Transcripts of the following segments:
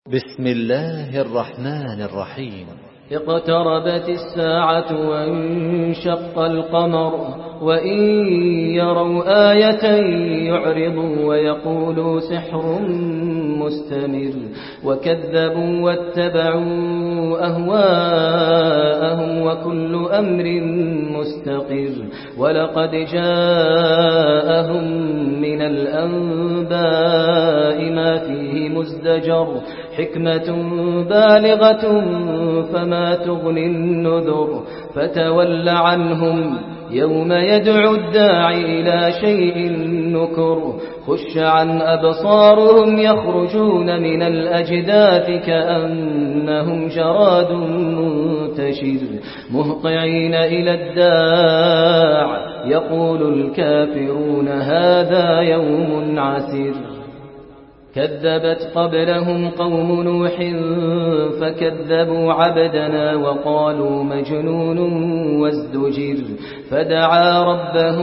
بسم الله الرحمن الرحيم. اقتربت الساعة وانشق القمر وإن يروا آية يعرضوا ويقولوا سحر مستمر وكذبوا واتبعوا أهواءهم وكل أمر مستقر ولقد جاءهم من الأنباء ما فيه مزدجر حكمة بالغة فما تغني النذر فتول عنهم يوم يدعو الداعي إلى شيء نكر خش عن أبصارهم يخرجون من الأجداث كأنهم جراد منتشر مهطعين إلى الداع يقول الكافرون هذا يوم عسير كذبت قبلهم قوم نوح فكذبوا عبدنا وقالوا مجنون وازدجر فدعا ربه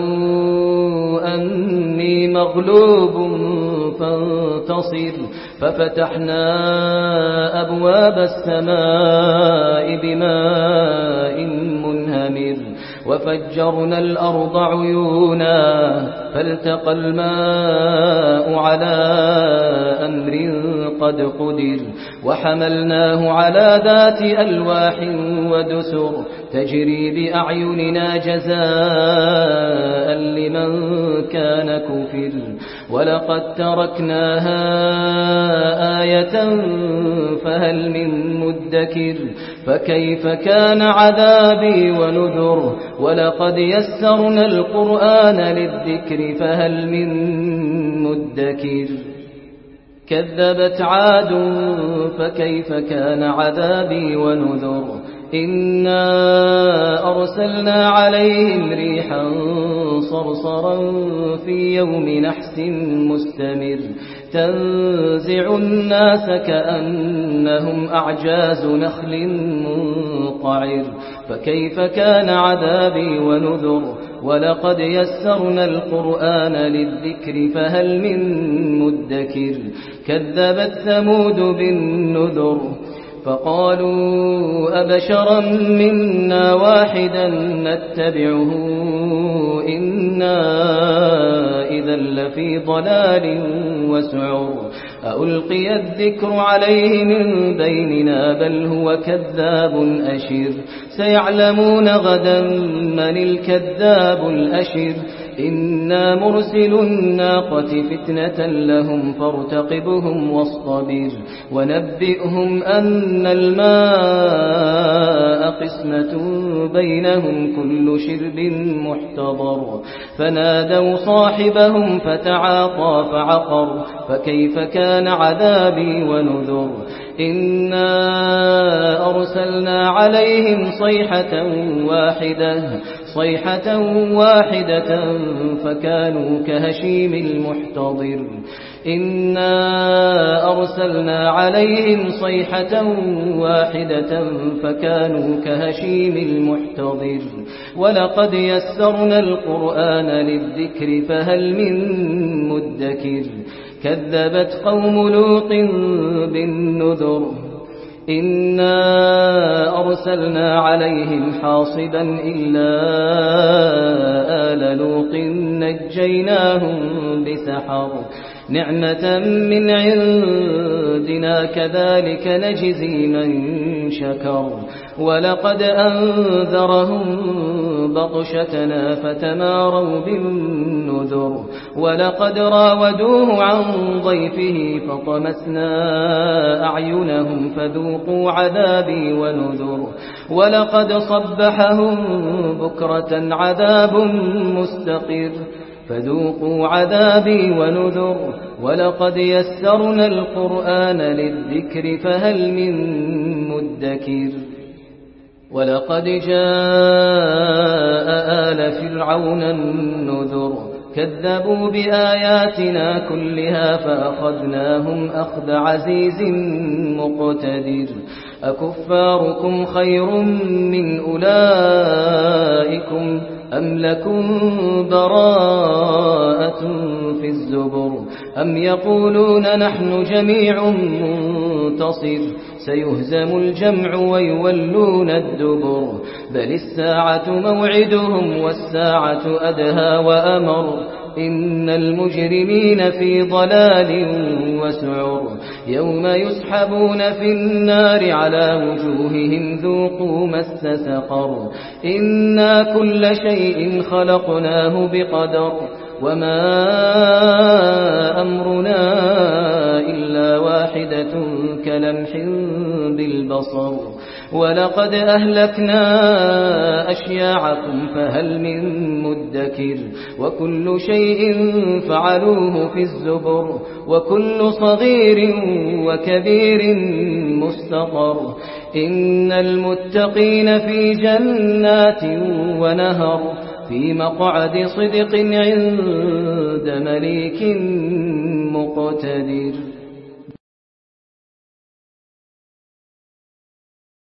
أني مغلوب فانتصر ففتحنا أبواب السماء بماء منهمر وفجرنا الأرض عيونا فالتقى الماء على أمر قد قدر وحملناه على ذات ألواح ودسر تجري بأعيننا جزاء لمن كان كفر ولقد تركناها آية فهل من مدكر فكيف كان عذابي ونذر ولقد يسرنا القرآن للذكر فهل من مدكر كذبت عاد فكيف كان عذابي ونذر إنا أرسلنا عليهم ريحا صرصرا في يوم نحس مستمر تنزع الناس كأنهم أعجاز نخل منقعر فكيف كان عذابي ونذر ولقد يسرنا القرآن للذكر فهل من مدكر كذبت ثمود بالنذر فقالوا أبشرا منا واحدا نتبعه إنا إذا لفي ضلال وسعر ألقي الذكر عليه من بيننا بل هو كذاب أشر سيعلمون غدا من الكذاب الأشر إنا مرسل الناقة فتنة لهم فارتقبهم واصطبر ونبئهم أن الماء قسمة بينهم كل شرب محتضر فنادوا صاحبهم فتعاطى فعقر فكيف كان عذابي ونذر إنا أرسلنا عليهم صيحة واحدة فكانوا كهشيم المحتضر إنا أرسلنا عليهم صيحة واحدة فكانوا كهشيم المحتضر ولقد يسرنا القرآن للذكر فهل من مدكر كذبت قوم لوط بالنذر إنا أرسلنا عليهم حاصبا إلا آل لوط نجيناهم بسحر نعمة من عندنا كذلك نجزي من شكر ولقد أنذرهم بطشتنا فتماروا بالنذر ولقد راودوه عن ضيفه فطمسنا أعينهم فذوقوا عذابي ونذر ولقد صبحهم بكرة عذاب مستقر فذوقوا عذابي ونذر ولقد يسرنا القرآن للذكر فهل من مدكر ولقد جاء آل فرعون النذر كذبوا بآياتنا كلها فأخذناهم أخذ عزيز مقتدر أكفاركم خير من أولئكم أم لكم براءة في الزبر أم يقولون نحن جميع منتصر سيهزم الجمع ويولون الدبر بل الساعة موعدهم والساعة أدهى وأمر إن المجرمين في ضلال وسعر يوم يسحبون في النار على وجوههم ذوقوا مس سقر إنا كل شيء خلقناه بقدر وما أمرنا إلا واحدة كلمح بالبصر ولقد أهلكنا أشياعكم فهل من مدكر وكل شيء فعلوه في الزبر وكل صغير وكبير مستقر إن المتقين في جنات ونهر في مقعد صدق عند مليك مقتدر.